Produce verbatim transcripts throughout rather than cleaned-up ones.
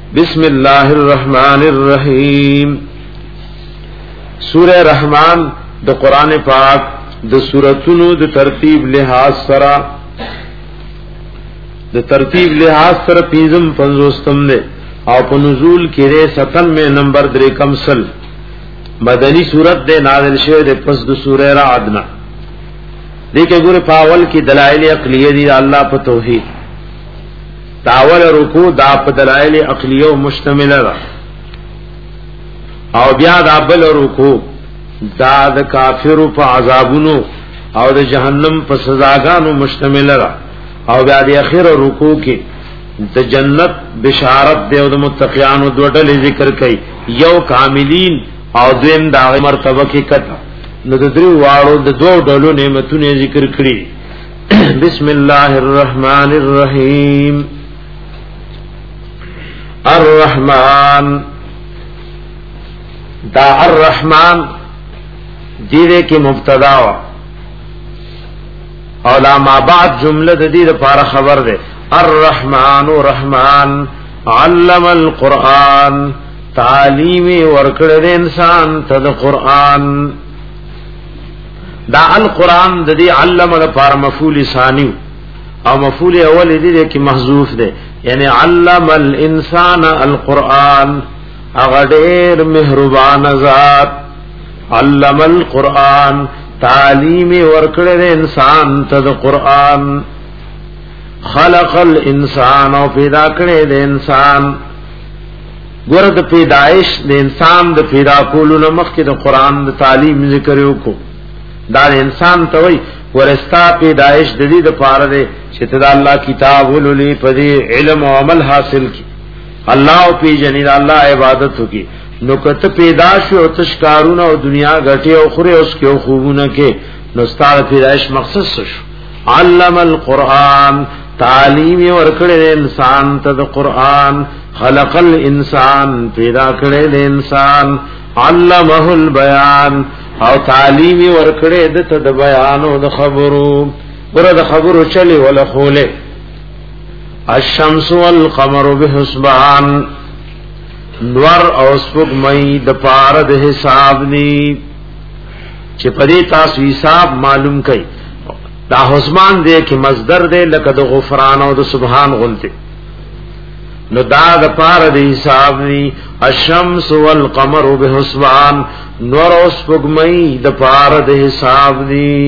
بسم الله الرحمن الرحیم. سورہ رحمان د قران پاک د سوراتونو د ترتیب لحاظ سره د ترتیب لحاظ سره پنځم پنځوستم ده او په نزول کې ره ستانوے نمبر درې کمسل مدنی سورت ده نازل شوه د پس د سورہ رعد نه. دغه ګوره پاول کې دلایل عقلیه دي الله په توحید. تاول رکوع دا په دلایل عقلیه او مشتمل ده او بیا دا بل رکوع دا د کافرو په عذابونو او د جهنم په سزاګانو مشتمل ده او بیا د اخر رکوع کې د جنت بشارت دی او د متقینانو دوټل ذکر کوي یو کاملین او دیم دا مرتبه کې کته نو د درو واړو د دوه ډولو نعمتونو ذکر کړی. بسم الله الرحمن الرحیم. الرحمن دا الرحمن دیره کی مبتدا او لا ما بعد جمله د دې لپاره خبر ده. الرحمن رحمان علم القرآن تعلیم ورکړه د انسان ته د قرآن. دا القرآن د دې علم لپاره مفعول ثانی او مفعول اول دې کې محذوف ده یعنی علم الانسان القرآن اغدیر مهربان ذات علم القرآن تعلیم ورکړه انسان ته د قرآن. خلق الانسان او پیدا کړی د انسان. ګوره د پیدائش د انسان د پیدا کولو مخکې د قرآن د تعلیم ذکر وکړو. دا انسان ته وای ورستا پیدائش د دې د پاره ده چې ته د الله کتاب ولولې په دې علم او عمل حاصل کی الله او پیجنې الله عبادت وکي. نو کته پیدا شو او تشکارونه او دنیا غټي او خوري اوس کې خوبونه کې نو ستاره پیدائش مقصد شو. علم القرآن تعلیم ورکړې انسان ته د قرآن. خلق الانسان پیدا کړې د انسان. علمه البیان او تعلیم ورکړې د ته د بیان او د خبرو ګره د خبرو چلی ولا خوله. الشمس والقمر بحسبان نور او سپوږمۍ د پاره د حساب ني چې پدې تاسو حساب معلوم کړئ. دا حسبان دې کې مصدر دې لکه د غفران او د سبحان غلطه نو دا د پاره د حساب ني. الشمس والقمر بحسبان نور او سپوږمۍ د پاره د حساب ني.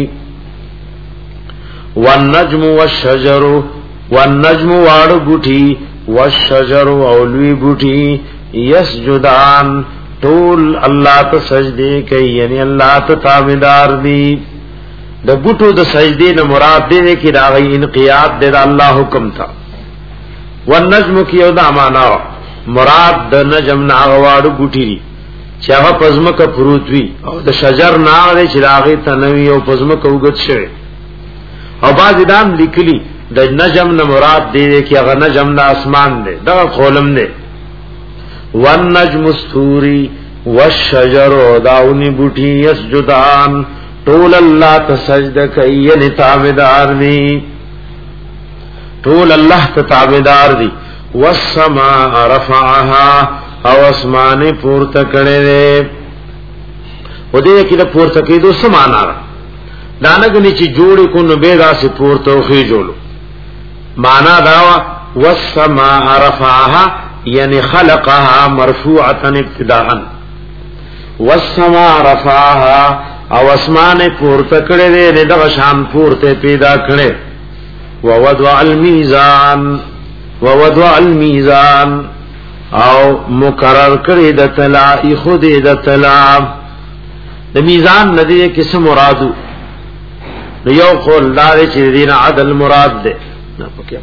والنجم والشجر والنجم واړو بوټي والشجر اولوي بوټي یسجدان طول الله ته سجدي کوي یعنی الله ته تابعدار دي. د بوټو د سجدي نه مراد دې کې راغی انقیاد د الله حکم تھا. والنجم کې یو د معنا مراد د نجم نه واړو بوټي دي چې هغه پزمکه پروت وي او د شجر نه لري چې راغی تنوي او پزمکه وګت شوی. او باز دام لیکلی د نجم نه مراد دی چې هغه نجم د اسمان دی دا قولم دی. والنجم السوري والشجر داونی بوټي یسجدان طول الله تسجد کوي یعنی تابعدار دي ټول الله ته تابعدار دي. والسماء رفعها او اسمان پورته کړي دي. و دې کې د پورته کېدو سمانا دانګنی چې جوړې کو نو به داسې پورته خو جوړو معنا دا والسماء رفعها یعنی خلقها مرفوعه ابتداء. والسماء رفعها او اسمان پورته کړي دي دغه شان پورته پیدا کړي. ووضع الميزان ووضع الميزان او مقرر کړي د طلا خود د طلا د میزان ندی کیسه مرادو نو یو قول دار چې دین عدل مراد ده نه پکې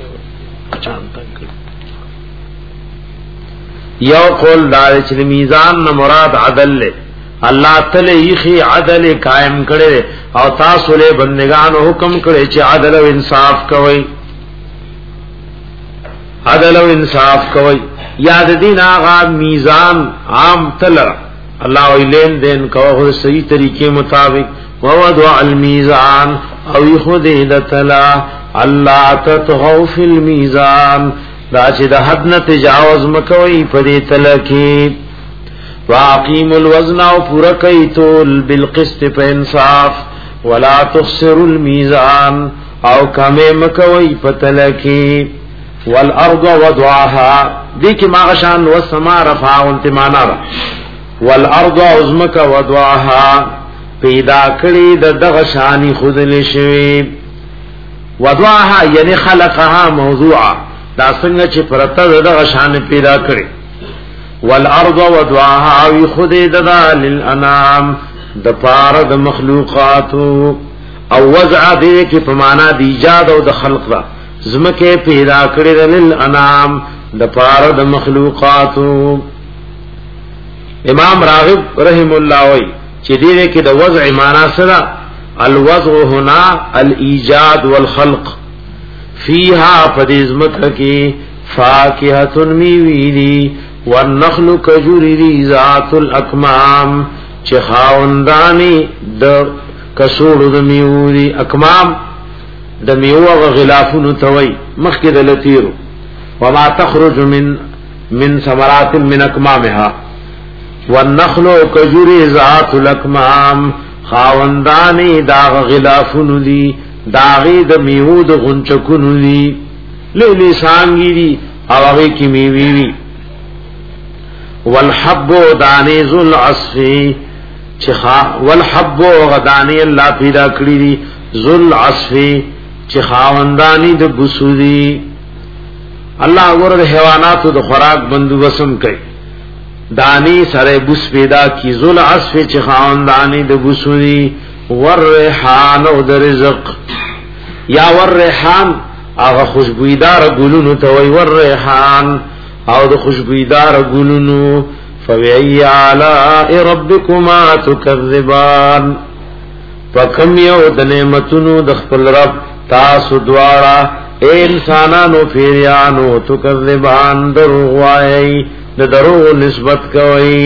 یو قول دار چې میزان نه مراد عدل له الله تعالی یې عدل قائم کړي او تاسو له بندگانو حکم کړي چې عدل او انصاف کوي. عدل او انصاف کوي یاد دین آغا میزان عام تلر اللہ وی لین دین کوئی صحیح طریقے مطابق ووضع المیزان او خود دتلا اللہ تطغوا فی المیزان دا چې د حد نه تجاوز مکوئ په دې تلکی واقیم الوزن او پورا کوي تول بالقسط په انصاف ولا تخسروا الميزان او کمه مکوئ په تلکی والارض وضعها دې کې ماغشان والسما رفع انتمانا والارض عظمک وضعها پیدا کړی د دغه شانی خودل شوی وضعها یعنی خلقها موضوعا دا څنګه چې پرته دغه شان پیدا کړی والارض وضعها وی خود ددا للانام د پار د مخلوقات او وضع دې کې په معنا د ایجاد او د خلق را زمکه پیدا کړی للانام د پار د مخلوقات امام راغب رحم الله وی چې دې کې د وضع معنا سره الوضع هنا الايجاد والخلق فيها فدزمک کی فاکهه میویلی والنخل کجوری ذات الاکمام چې خاوندانی د کسوړو د میوری اکمام د میوه غلافونو توي مخکې د لتیرو وما تخرج من من ثمرات من اکمامها والنخل کجوری ذات الاکمام خاوندانی دا غلافونو دی داغی د میوه د غنچکونو دی لیلی سانگی دی او هغه کی میوی وی والحب دانی ذل عصفی چخا والحب غدانی الله پیدا کړی دی ذل عصفی چخاوندانی د بسودی الله ور حیواناتو د خوراک بندوبسم کوي دانی سره بوس پیدا کی ذل عصفی چخاوندانی د بسودی والریحان او د رزق یا والریحان هغه خوشبویدار ګلونو ته وی والریحان او د خوشبویدار ګلونو فبأي آلاء ربكما تكذبان فكم یو د نعمتونو د خپل رب تاسو دواړه اے انسانانو پیریانو تکذبان دروغ وایي د دروغ نسبت کوي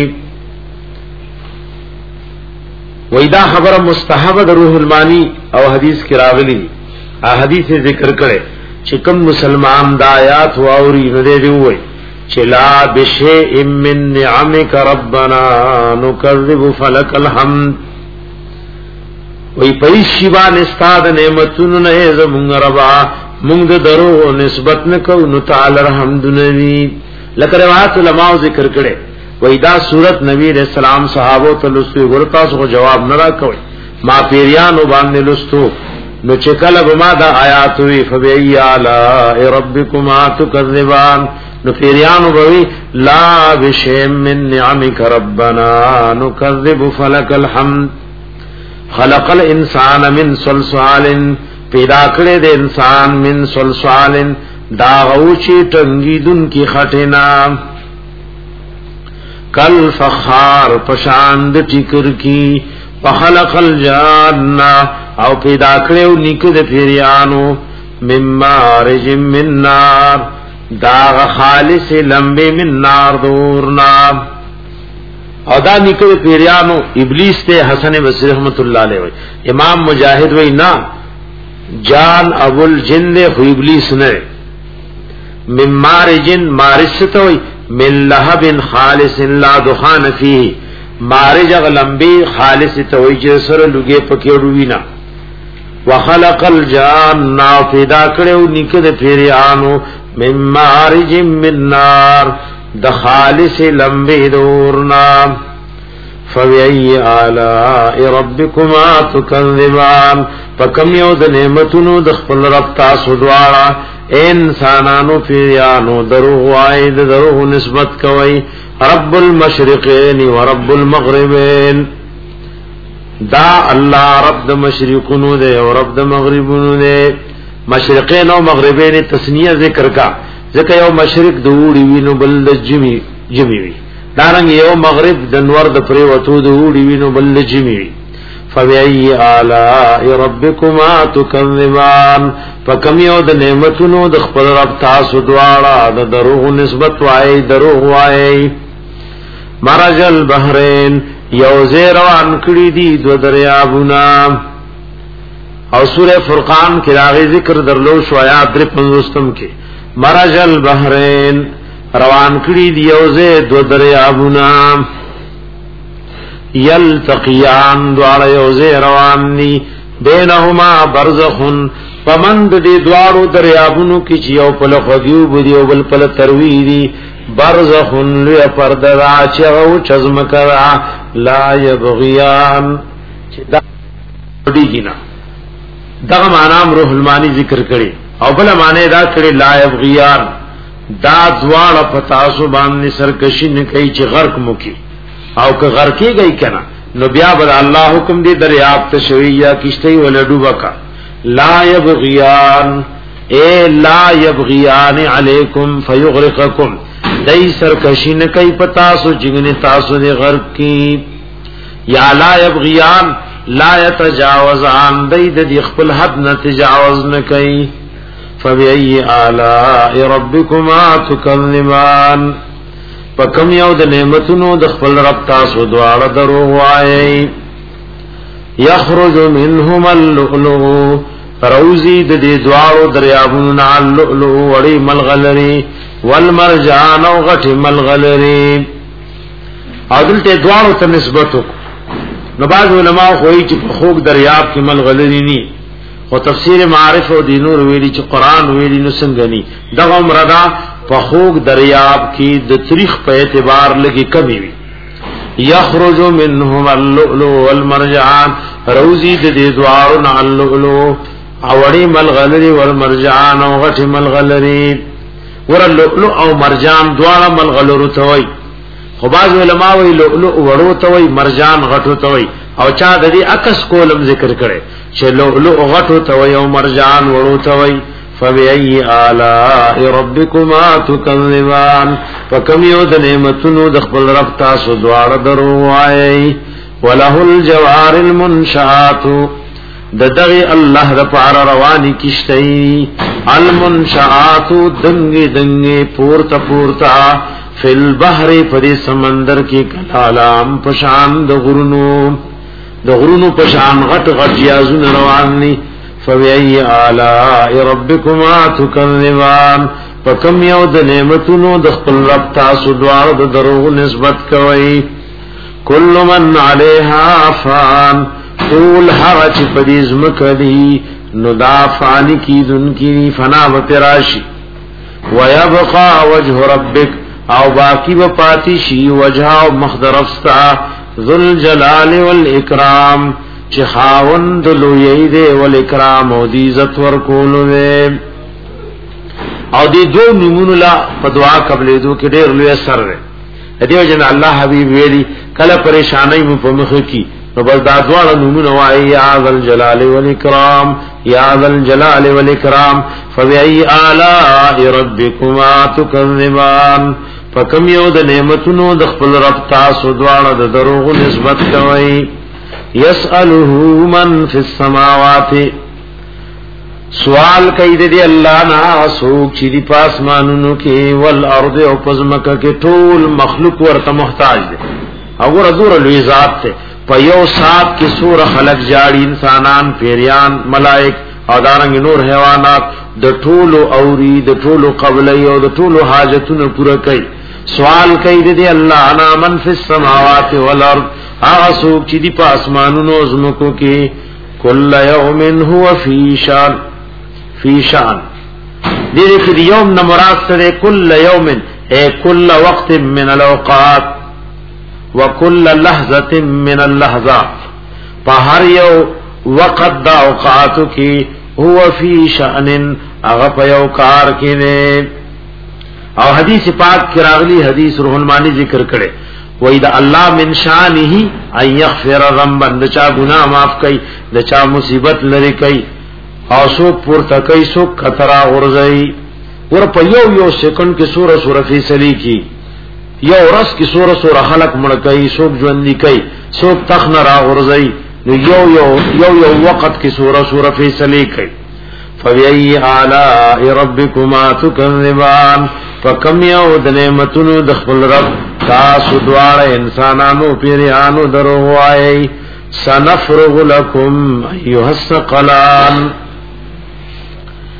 وېدا خبره مستحب د روح المانی او حدیث کې راغلي ا حدیث ذکر کړي چې کوم مسلمان د آیات او اوري نه دی وای چې لا بشیء من نعمک ربنا نکذب فلک الحمد وې پېښې باندې استاد نعمتونو نه زمونږ ربا مونږ درو نسبت نکو نو تعالی الحمد نبی لکه روایت علماء ذکر کړي وېدا صورت نبی رسول الله صحابه ته لستو ورتا سو جواب نه راکوي ما پیریانو باندې لستو نو چکل بما دا آیات وی فبأي آلاء ربكما تكذبان نو پیریانو بوی لا بشیء من نعمك ربنا نكذب فلك الحمد خلق الانسان من صلصال پیدا کړی د انسان من صلصال دا غوچی ټنګیدون کی خټینا کل فخار پشاند ټیکر کی فخلق الجان او پیدا کړو نیکو د پیریانو مما رج من نار دا خالص لمبه من نار دورنا او دا نیکو د پیریانو ابلیس ته حسن بصری رحمت الله علیه امام مجاہد وی نا جان ابو الجن خو ابلیس نه مما رج مارستوي من لهب خالص لا دخان فيه مارج غلمبی خالص توجه سره لګي پکېړو وینا وخلق الجان پیدا کړو نیکه د پیریانو من مارج من نار د خالص لمبی دورنا فبأي آلاء ربكما تكذبان فكم یو د نعمتونو د خپل رب تاسو دواړه انسانانو پیریانو دروغ وای د دروغ نسبت کوي رب المشرقین و رب المغربین دا الله رب د مشرقونو دے او رب د مغربونو دے مشرقین او مغربین تسنیه ذکر کا ځکه یو مشرق د وړي وینو بل د جمی جمی وی دارنګ یو مغرب د نور د پرې وته د وړي وینو بل د جمی وی فبأي آلاء ربكما تكذبان فكم یو د نعمتونو د خپل رب تاسو دواړه د دروغ نسبت وای دروغ وای مرج البحرین یو زیروان کړي دي دو دریابونه او سوره فرقان کې راغی ذکر درلو شو آیات در پنځوستم کې مرج البحرین روان کړي دی یوزه دو دریابونه یلتقیان دوار یوزه روان دی بینهما برزخن پمند دی دوارو دریابونو کی چیو پل خدیو بدیو بل پل تروی دی برزخن لوی پردرا چغو چزمکرا لا یبغیان دا دیگینا دغه معنی روح المانی ذکر کړي او بل معنی دا کړي لا یبغیان دا دوار پتاسو باندې سرکشی نه کوي چې غرق موکي او که غرقی گئی کنا نو بیا بر الله حکم دی دریاب ته شوی یا کشتی ولډو بکا لا یبغیان اے لا یبغیان علیکم فیغرقکم دای سرکشی نه کوي پتا سو جنګ تاسو دې غرق کی یا لا یبغیان لا یتجاوزان دای د خپل حد نه تجاوز نه کوي فبأي آلاء ربكما تكذبان پکم یو د نعمتونو د خپل رب تاسو دواړه درو وایي یخرج منهما اللؤلؤ روزی د دې دواړو دریابونو نه اللؤلؤ وړي ملغلري والمرجان او غټ ملغلري عادل ته دواړو ته نسبت نو بعض علماء خوې چې په خوګ دریاب کې ملغلري ني او تفسیر معارف او دینور ویلي چې قران ویلي نو څنګه ني دغه مردا فخوق دریاب کی د تاریخ په اعتبار لګي کمی وی یخرج منهم اللؤلؤ والمرجان روزی د دې دوارو نه اللؤلؤ اوړي ملغلري والمرجان او غټ ملغلري ور اللؤلؤ او مرجان دواړه ملغلرو ته وای خو باز علماء وی لؤلؤ ورو ته وای مرجان غټو ته وای او چا د دې عکس کولم ذکر کړي چې لؤلؤ غټو ته وای او مرجان ورو ته وای فبأي آلاء ربكما تكذبان فكم يود نعمتونو د خپل رب تاسو دواړه درو وایي وله الجوار المنشآت دغه الله د پار رواني کیشتي المنشآت دنګي دنګي پورته پورته فل بحر پدې سمندر کې کلالام پشان د غرونو د غرونو پشان غټ غټ یازون روان ني فبأي آلاء ربكما تكذبان فكم يود نعمتونو د خپل رب تاسو دواړو د دروغ نسبت کوي كل من عليها فان طول حرج پدیز مکدی ندافعن کی دن کی فنا وتراشی ويبقى وجه ربك او باقی و پاتی شی وجه او مخدرفستا ذل جلال والاکرام چې خاوند لوی دی ول اکرام او دی عزت ورکول وی او دی دو نمونه لا په دعا قبل دو کې ډېر لوی اثر دی دیو جن الله حبیب ویلی کله پریشانای مو په مخ کې نو بل دا دعا نمونه وای یا ذل جلال والاکرام یا ذل جلال والاکرام فبأي آلاء ربكما تكذبان فکم یو د نعمتونو د خپل رب تاسو دواړه د دروغ نسبت کوي یسأله من فی السماوات سوال کوي د الله نه سوک چې د پاسمانونو کې والارض او پزمکه کې ټول مخلوق ورته محتاج دي او حضور لوی ذات ته په یو سات کې سور خلق جاړي انسانان پیریان ملائک او دارنګ نور حیوانات د ټولو اوري د ټولو قبلي او د ټولو حاجتونو پوره کوي سوال کوي د الله انا من فی السماوات والارض آسوک چی دی پا اسمانونو ازمکو کی کل یوم هو فی شان فی شان دیدے کہ دی یوم نمراد سرے کل یوم اے کل وقت من الاوقات وکل لحظت من اللحظات پا ہر یو وقت دا اوقاتو کی هو فی شان اغپ یو کار کی نے او حدیث پاک کراغلی حدیث روح المانی ذکر کرے وَإِذَا اللَّهُ مِنْ شَانِهِ أَن يَغْفِرَ ذَنبًا دچا گناہ معاف کئی دچا مصیبت لری کئی او سوک پورتا کئی سوک خطرہ غرزئی ور پا یو یو سیکنڈ کی سورہ سورہ فیصلی کی یو رس کی سورہ سورہ خلق مڑکئی سوک جوندی کئی سوک تخن را غرزئی یو یو یو یو وقت کی سورہ سورہ فیصلی کئی فَبِأَيِّ آلَاءِ رَبِّكُمَا تُكَذِّبَانِ فَكَمْ یَوْ د نعمتونو د خپل رب تاسو دواړه انسانانو پیریانو درو وایي سنفرغ لكم ايها الثقلان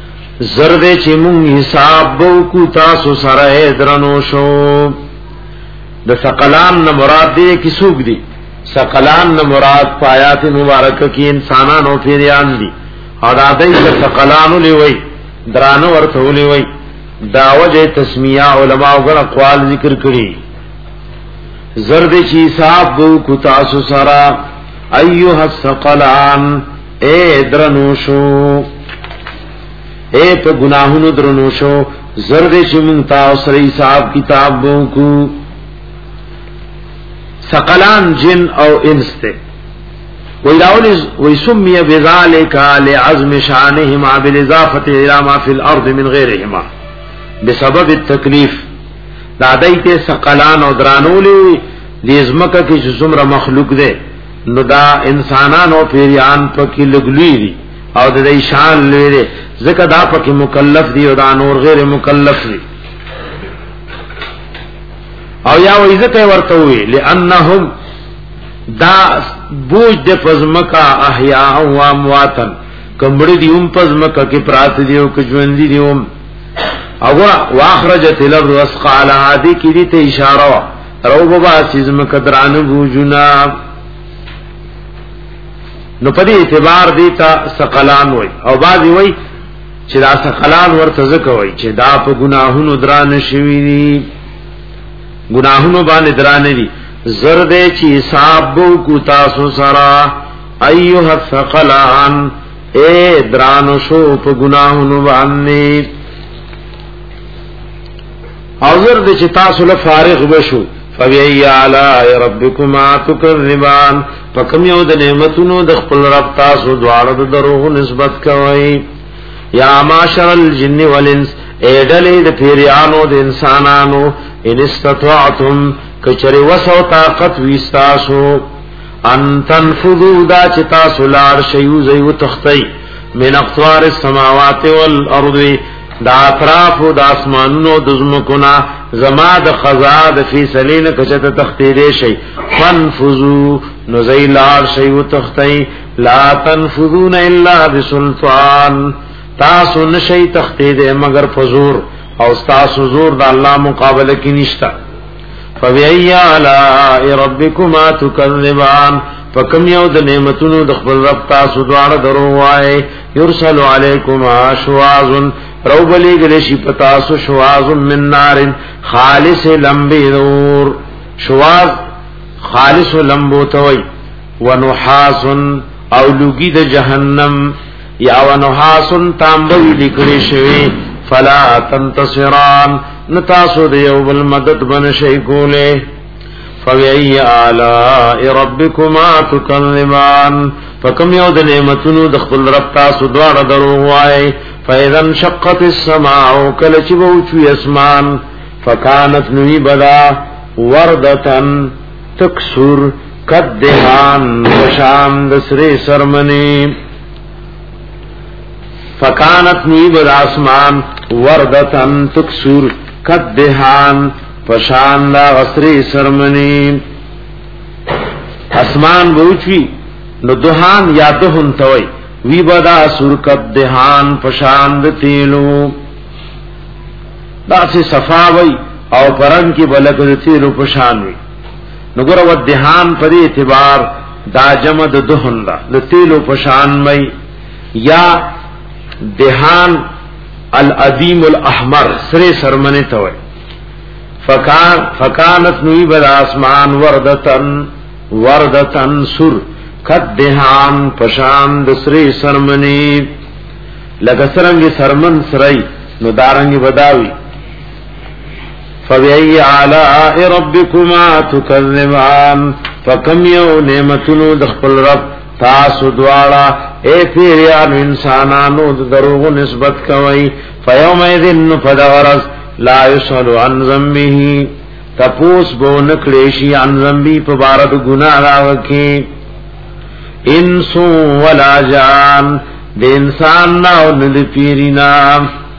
زرد چې مونږ حساب بو کو تاسو سره درنو شو. د ثقلان نه مراد دی کی سوق دی؟ ثقلان نه مراد آیات مبارکه کې انسانان او پیریان دي. او دا دای ثقلان لوي درانه ورته ولوي. دا وجه تسمیه علماء وګړه اقوال ذکر کړي. زرد چې حساب بو کو تاسو سره ایها الثقلان اے درنو شو، اے په گناہونو درنو شو. زرد چې مونږ تاسو سره حساب کتاب بو کو. ثقلان جن او انس ته ویلاول ويسمي بذلك لعزم شانهما بالاضافه الى ما في الارض من غيرهما بسبب التکلیف. دا دایته ثقلان او درانولې لزمکه کې چې څومره مخلوق ده نو دا انسانان او پیریان پکې لګلې دي او د دې شان لري ځکه دا پکې مکلف دي او دا نور غیر مکلف دي. او یا وایزته ورته وی لانهم دا بوج د پزمکا احیاء او امواتن کمړي دی هم پزمکا کې پرات دی او کژوند دی هم او واخرجت الارض واسقال هذه کی دي ته اشاره رو بابا سیزم قدران بوجنا. نو په دې اعتبار دی تا ثقلان وای او بعضی وای چې دا ثقلان ورته ځکوي چې دا په گناهونو درانه شوی دي، گناہونو باندې درانه دي. زرد چې حساب کو تاسو سرا ایها الثقلان اے درانو شو په گناہونو باندې. او زرد چې تاسو له فارغ بشو فبأي آلاء ربكما تكذبان، فکم یو د نعمتونو د خپل رب تاسو دواړه د دروغ نسبت کوي. یا معاشر الجن والانس اے ډلې د پیریانو د انسانانو ان استطعتم کچری وسو طاقت وستاسو ان تنفذوا دا چې تاسو لار شیو زیو تختی من اقطار السماوات والارض دا اطراف د اسمانونو د زمکونا زما د خزا د فیصلین کچته تختی دی شي فنفذوا نو زی لار شیو تختی لا تنفذون الا بسلطان، تاسو نشی تختی دی مگر فزور او تاسو زور د الله مقابله کې نشتا. فبأي آلاء ربكما تكذبان، فکم یو د نعمتونو د خپل رب تاسو دواړه درو وای. يرسل عليكما شواظ رو بلی گلشی پتاسو شواظ من نار خالص لمبی نور، شواظ خالص لمبو توي. ونحاس او لوگی د جهنم یا ونحاس تامبوی لکڑی شوی فلا تنتصران نتاسو دیو بالمدد بنشی کولے. فبأي آلاء ربكما تكذبان، فکم یو د نعمتونو د خپل رب تاسو دواړه درو وای. فاذا انشقت السماء کل چې بوچوي اسمان فكانت نوی بدا وردتن تکسر قدهان وشام دسری سرمنی. فکانت نوی بدا اسمان وردتن تکسر قدهان پشان دا غسری سرمنی. اسمان بوچوي نو دهان یا دهن توي وی بدا سرکت دهان پشان د تیلو دا سی صفاوی او پرن کی بلک د تیلو پشان وی. نو ګره و دهان پر اعتبار دا جمع د دهن دا د تیلو پشان وی یا دهان الادیم الاحمر سری سرمنی توي. فکان فکانت نوی بدا اسمان وردتن وردتن سر قد دهان پشان دسری سرمنی لگا سرنگی سرمن سرائی نو دارنگی بداوی. فبأي آلاء ربكما تكذبان، فکم یو نعمتونو دخپل رب تاسو دوارا اے پیریان انسانانو دروغ نسبت کوئی. فیومئذن فدغرز لا يسأل عن ذنبه، تپوس بو نکلیشی عن ذنبی پبارد گناہ راوکی. انسو ولا جان د انسان نا او د پیرینا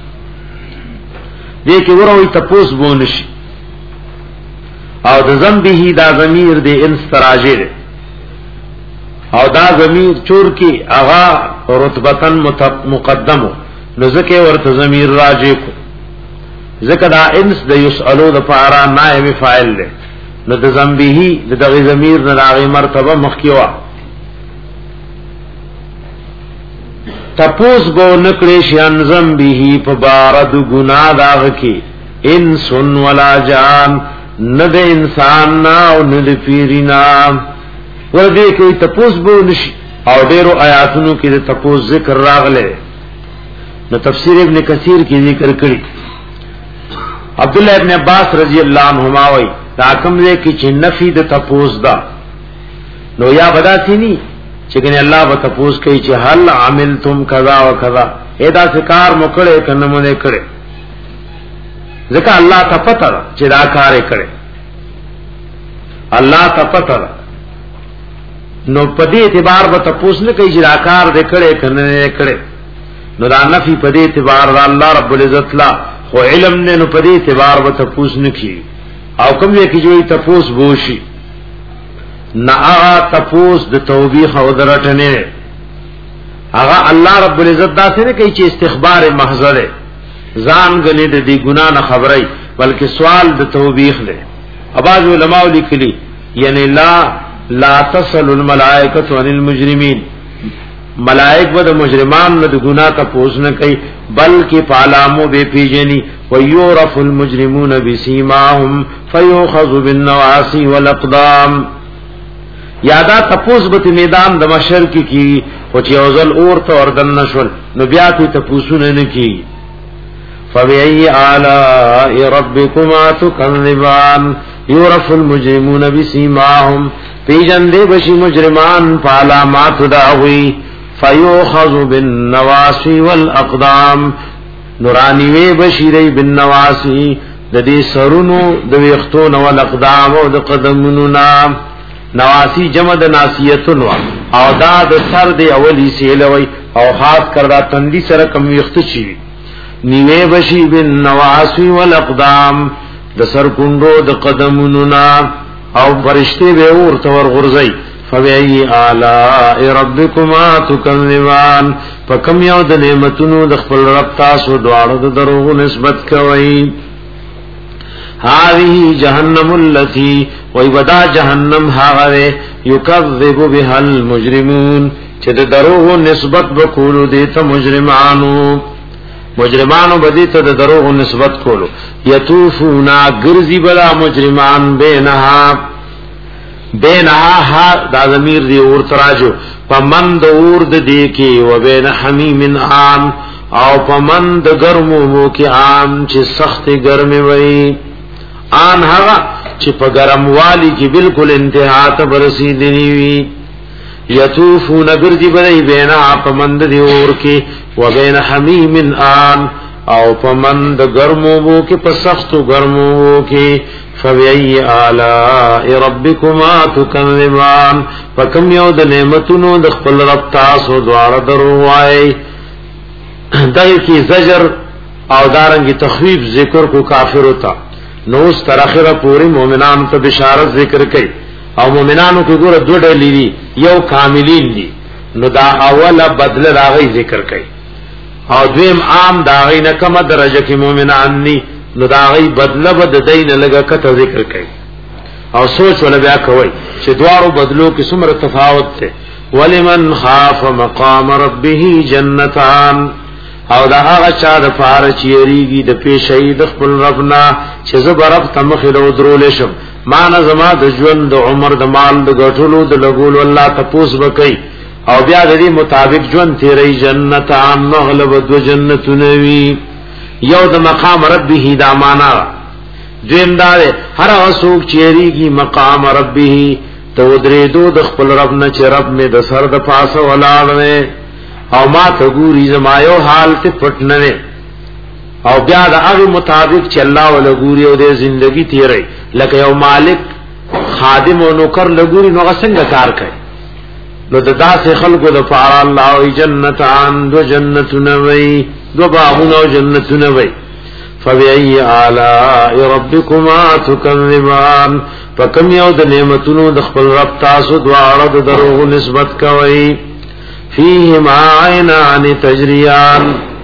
دې کې وروي تپوس بونشي او د ذنبه دا ضمیر د انس تراجر او دا ضمیر چور کې اغا رتبتن مقدمو نو ذکر ورته ضمیر راجع کو ذکر دا انس د یسالو د پارا نائب فاعل له نو د ذنبه د دغه ضمیر نه راغی مرتبه مخکیوا تپوس بو نکړي شان ذنبه په بارد ګنا داغ کی انس ولا جان نه د انسان نا او نه د پیرینا ور دې کوي تپوس بو نشي او ډیرو آیاتونو کې د تپوس ذکر راغله نو تفسیر ابن کثیر کې ذکر کړی عبد الله ابن عباس رضی الله عنهما وای دا کوم دې کې چې نفي د تپوس دا نو یا بدا سینی چې کنه الله به تپوس کوي چې هل عملتم کذا وکذا ادا ذکر مکړه کنه مونږ کړه ځکه الله ته پته چې دا کار کړي الله ته پته نو په دې اعتبار به تپوس نه کوي چې دا کار دې کړي کنه نه کړي نو دا نفي په دې اعتبار دا الله رب العزت لا خو علم نه نو په دې اعتبار به تپوس نه کوي او کوم یې کې جوړي تپوس بوشي نا تپوس د توبېخ او درټنه هغه الله رب العزت دا څه نه کوي چې استخبار محض ده ځان غلې د دې ګنا نه خبري بلکې سوال د توبېخ ده اباظ علماء لیکلي یعنی لا لا تصل الملائکه عن المجرمین ملائک و د مجرمان نه د ګنا ته پوښ نه کوي بلکې پالامو به پیجنی ويعرف المجرمون بسيماهم فيؤخذ بالنواصي والاقدام یادا تپوس به میدان د محشر کې کی او چې اوزل اور ته وردن نشول نو بیا ته تپوسونه نه کی فبأي آلاء ربكما تكذبان يعرف المجرمون بسيماهم پیجن دے بشی مجرمان پالامات داوی فیوخذ بالنواسی والاقدام نورانی وی بشیری بالنواسی د دې سرونو د ویختونو والاقدام او د قدمونو نام نواسی جمع د ناسیتون او دا د سر دی اولی سیلوی او خاص کردا تندی سره کم ویخت چی نیوی بشی بالنواسی والاقدام د سر کندو د قدمونو نام او فرشتے بے اور تور غرزی فبئی آلاء ربکما تکذبان فکم یو د نعمتونو د خپل رب تاسو دواړو د دروغ نسبت کوي هذه جهنم التي ويبدا جهنم هاغه يكذب بها المجرمون چې د دروغ نسبت وکولو دي ته مجرمانو مجرمانو بدی ته د دروغ نسبت کولو یطوفونا غرزی بلا مجرمان بینها بینها ها دا ضمیر دی اور تراجو پمند اور د دی کی و بین حمیم آن او پمند گرمو مو کی آن چې سخت گرمی وی آن هغه چې په گرم والی کی بالکل انتها ته برسیدنی وی یطوفون غرزی بلا بینها پمند دی اور کی و بین حمیم آن او پمند گرمو بو کی پسختو گرمو بو کی فبئی آلاء ربکما تکذبان فکم یو د نعمتونو د خپل رب تاسو دواړه دروای دغه کی زجر او دارنګ تخویف ذکر کو کافر ہوتا نو اس تر اخره پوری مؤمنان ته بشارت ذکر کړي او مؤمنانو کې ګوره دوه ډلې دي یو کاملین دي نو دا اوله بدل راغی ذکر کړي او دویم عام داغی نه کومه درجه کې مؤمنان ني نو داغی بدله بد دین لګه کته ذکر کوي او سوچ ولا بیا کوي چې دوارو بدلو کې څومره تفاوت ته ولمن خاف مقام ربه جنتان او دا هغه چا د فار چیریږي د پیشې د خپل ربنا چې زبرب تمخ له درول شم مان زما د ژوند د عمر د مال د غټلو د لګول الله تپوس وکي او بیا د دې مطابق ژوند تیرې جنتان مغلب دو جنتونه وی یو د مقام ربه دا معنا دیم دار هر اوسوک چیریږي مقام ربه تو درې دو د خپل رب نه چې رب می د سر د پاسه ولاړ او ما ته ګوري زما یو حال ته پټنه او بیا د هغه مطابق چې الله ول ګوري او د ژوندۍ تیرې لکه یو مالک خادم او نوکر لګوري نو څنګه کار کوي نو د داسې خلقو د فار الله او جنتان دو جنتونه وي دو باغونه او جنتونه وي فبأي آلاء ربكما تكذبان فكم یو د نعمتونو د خپل رب تاسو دواړه د دروغ نسبت کوي فيهما عينان تجريان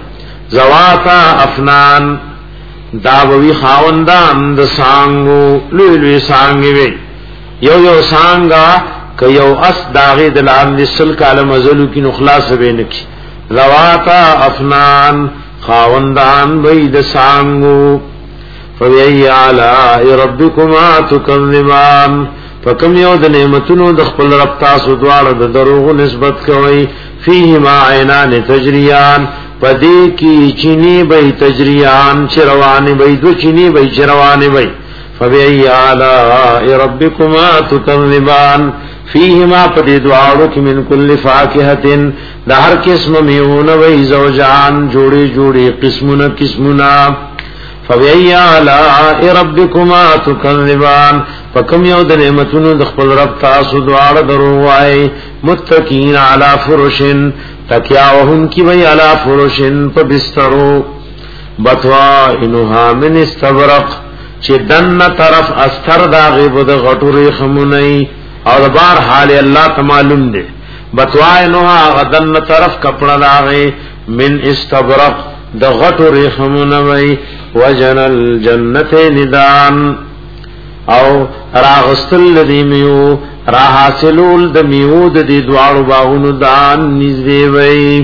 زواتا افنان داوی خاوندان د سانګو لوی لوی سانګي وي یو یو سانګا ک یو اس داغه د لاندې سل کاله مزلو کې نو خلاص به نکی زواتا افنان خاوندان وي د سانګو فبأي آلاء ربكما تكذبان فکم یو د نعمتونو د خپل رب تاسو دواړه د دروغ نسبت کوي فيهما عينان تجريان پدې کی چینی به تجریان چروانه به دو چینی به چروانه به فبأي آلاء ربكما تكذبان فيهما پدې دواړو کې من كل فاكهه د هر قسم میوه وي زوجان جوړي جوړي قسمونه قسمونه فبأي آلاء ربكما تكذبان فكم یو د نعمتونو د خپل رب تاسو دواړه درو وای متقین علی فرش تکیاوهم کی وی علی فرش په بسترو بتوا انها من استبرق چې دنه طرف استر دا غیب د غټوري خمونی او بار حال الله تعالی دی بتوا انها غدن طرف کپڑا لاغه من استبرق د غټوري خمونی وجنل جنتین دان او راغستل لدی میو را حاصلول د میو د دی دوارو باغونو دان نزدی وی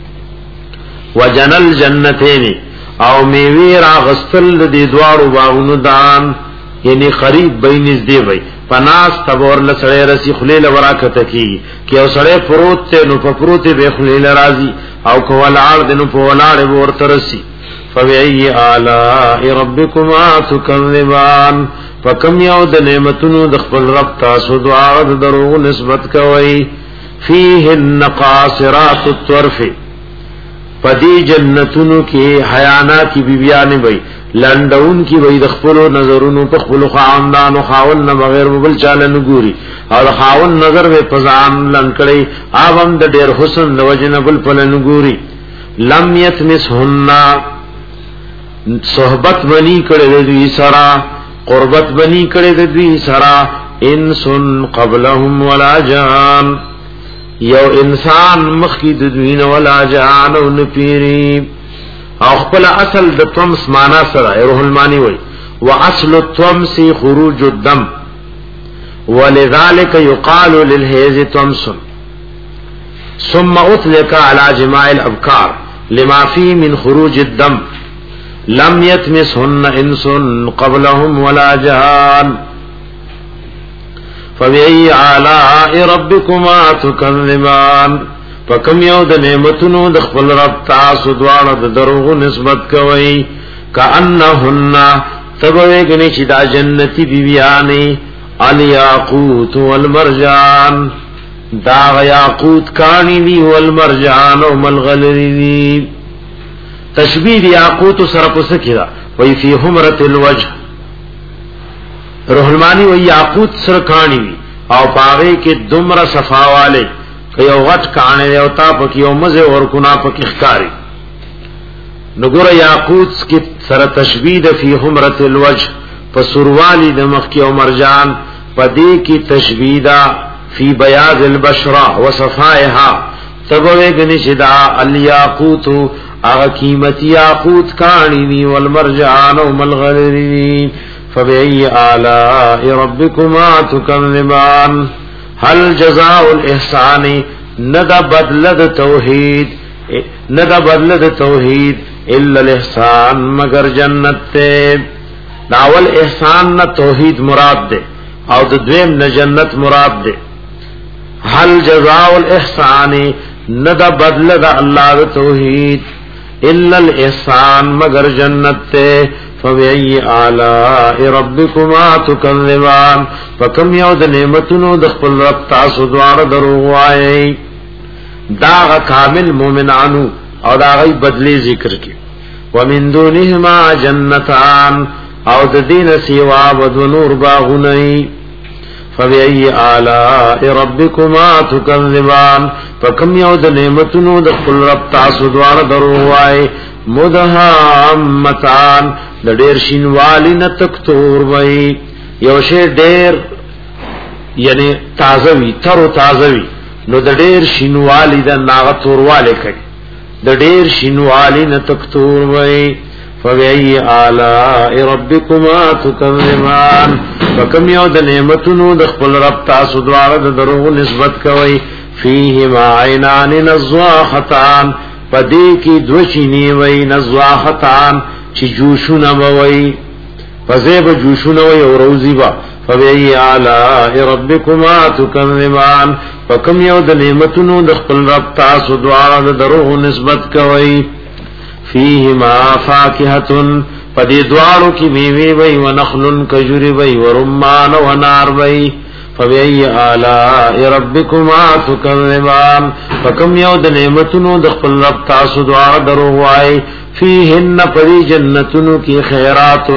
وجنل جنتین او میوی راغستل لدی دوارو باغونو دان یعنی قریب بی نزدی وی پناس تبور لسڑے رسی خلیل وراکت کی کہ او سڑے پروت تے نو پا پروت بے خلیل رازی او کوالعار دے نو پا والعار بورت رسی فبأي آلاء ربكما تكذبان فكم یو د نعمتونو د خپل رب تاسو دعا د دروغ نسبت کوي فيهن قاصرات الطرف پدی جنتونو کې حیانا کی بیبیان وي لندون کی وي د خپل نظرونو په خپل خاوندانو خاون نه بغیر بل چاله نګوري او خاون نظر به پزان لنکړي اوم د ډیر حسن د وجنبل په نګوري لم يتمسهن صحبت بنی کړي دوی سرا قربت بنی کړي د دوی سرا انسن قبلهم ولا جان یو انسان مخکې د دوی نه ولا جان او نپیری او خپل اصل د تمس معنا سره روح المانی وای واصل التمس خروج الدم ولذلك يقال للحيض تمس ثم اطلق على جماع الابكار لما فيه من خروج الدم لم يتمسهن انس قبلهم ولا جان فبأي آلاء ربكما تكذبان فكم یو د نعمتونو د خپل رب تاسو دواړه د دروغ نسبت کوي کأنهن تبویګنی چې دا جنتی بیبیانی الیاقوت والمرجان دا یاقوت کانی دی والمرجان او ملغلری دی تشبیه یاقوت سره پس کیدا وی فی حمرۃ الوجه روح المانی وی یاقوت سره کانی وی او پاغه کې دمر صفاواله یو غټ کانه یو تا پکې یو مزه اور کنا پکې ښکاری نګور یاقوت کې سره تشبیه فی حمرۃ الوجه فسروالی د مخ کې او مرجان پدې کې تشبیه فی بیاض البشرہ وصفائها تبوی گنی شدا الیاقوت اغا قیمتی یاقوت کانی دی والمرجان وملغلری فبأي آلاء ربكما تكذبان هل جزاء الاحسان ندى بدل توحید ندى بدل توحید الا الاحسان مگر جنت تے داول احسان نہ توحید مراد دے او د دویم نہ جنت مراد دے هل جزاء الاحسان ندى بدل دا اللہ توحید الا الاحسان مگر جنت تے فبأي آلاء ربكما تكذبان فكم یو د نعمتونو د خپل رب تاسو دوار دروغ وایي دا کامل مومنانو او دا غي بدلی ذکر کی ومن دونهما جنتان او د دین سیوا ود نور باغونی فبأي آلاء ربكما تكذبان فكم یو د نعمتونو د خپل رب تاسو دوار دروغ وایي مدهامتان د ډیر شینوالی نه تکتور وای یو شی ډیر یعنی تازه وی تر تازه وی نو د ډیر شینوالی د ناغه تورواله کوي د ډیر شینوالی نه تکتور وای فبأي آلاء ربكما تكذبان فكم یو د نعمتونو د خپل رب تاسو دواړه د دروغ نسبت کوي فيهما عينان نضاختان پدې کې دو چینی وای نضاختان چې جوشونه وای فزيب جوشونه وای او روزي با فبأي آلاء ربكما تكذبان فكم یو د نعمتونو د خپل رب تاسو دواړه د دروغ نسبت کوي فيهما فاكهة پدې دوارو کې میوه وي ونخل کجوري وي ورمان ونار وي فبأي آلاء ربكما تكذبان فكم یو د نعمتونو د خپل رب تاسو دواړه درو وای فيهن پدې جنتونو کې خیرات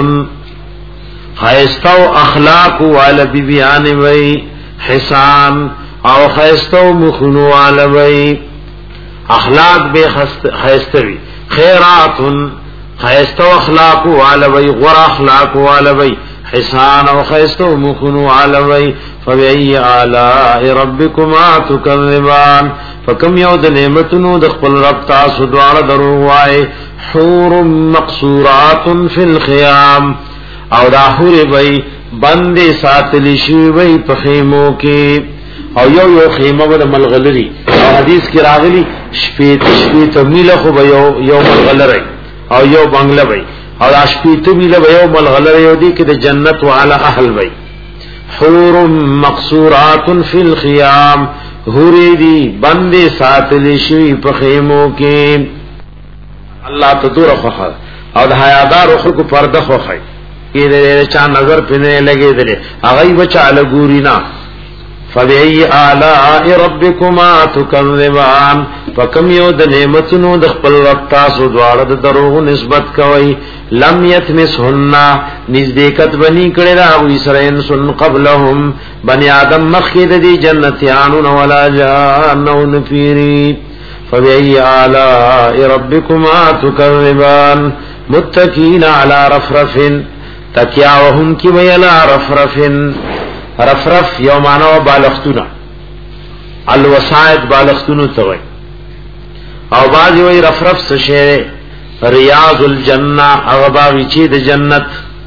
خیستو اخلاق وال بیان وي حسان او خیستو مخنو وال وي اخلاق به خیستوي خیرات خیستو اخلاق والوی غر اخلاق والوی حسان و خیستو مخنو والوی فبأي آلاء ربكما تكذبان فکم یو د نعمتونو د خپل رب تاسو دواړه درو وای حور مقصورات فی الخيام او دا حور وی بندې ساتلی شي وی په خیمو کې او یو یو خیمه ول ملغلری او حدیث کې راغلی شپې شپې میله خو به یو یو ملغلری او یو بنگله وي او شپې میله به یو ملغلری یو دی کې د جنت والا اهل وي حور مقصورات فی الخيام حوری دی بندې ساتل شي په خیمو کې الله تدور خو او د حیادار خلکو پرده خو خي کې چا نظر پنه لګې دي هغه بچا لګوري نه فبأي آلاء ربكما تكذبان فكم یو د نعمتونو د خپل رب تاسو دواړه د دروغ نسبت کوي لم يتمسهن نزدېکت بني کړه دا وي سرین سن قبلهم بني ادم مخید دي جنتيان ولا جانون فيري فبأي آلاء ربكما تكذبان متكئين على رفرف تکیا وهم کی ویلا رفرف رفرف یو معنا و بالختونه الوسائد بالختونه توي او بعضی وی رفرف څه شی ریاض الجنه او باوی چې د جنت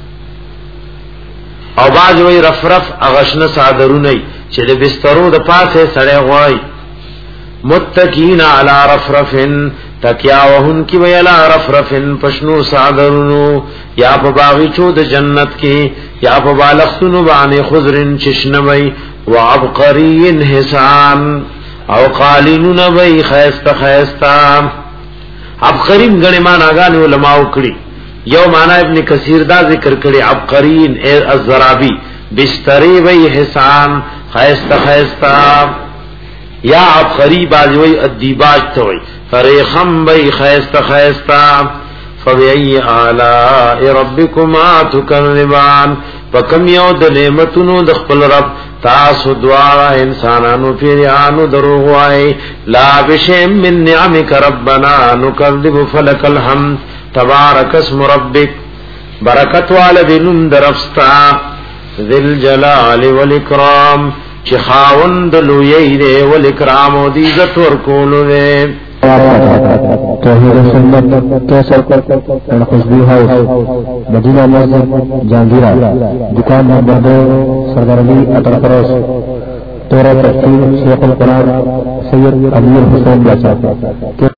او بعضی وی رفرف اغشنه صادرونه چې د بسترو د پاسه سړی غوي متکین علی رفرفن تکیا وهن کی ویلا رفرفن پشنو صادرونو یا په باغچو د جنت کې یا په بالختونو باندې خضرن چشنوي وعبقری حسان او قالینون وی خیست خیستا عبقرین غنی معناګان علماء کړي یو معنا ابن کثیر دا ذکر کړي عبقرین الزرابی بستری وی حسان خیست خیستا یا عبقری بازی وی ادیباج توي فریخم بی خیست خیستا فبأي آلاء ربكما تكذبان فكم یو د نعمتونو د خپل رب تاسو دواړه انسانانو پیرانو دروغ وای لا بشم من نعمك ربنا نكذب فلك الحمد تبارك اسم ربك برکت والدین درفستا ذل جلال والاکرام چې خاوند لوی دی والاکرام او دی عزت ورکول دی توحید سنت کیسر خوشبو ہاؤس مدینہ مسجد جہانگیرہ دکان نمبر دو سردار علی اٹل فروز تورا تفسیر شیخ القرآن سید امیر حسین بادشاہ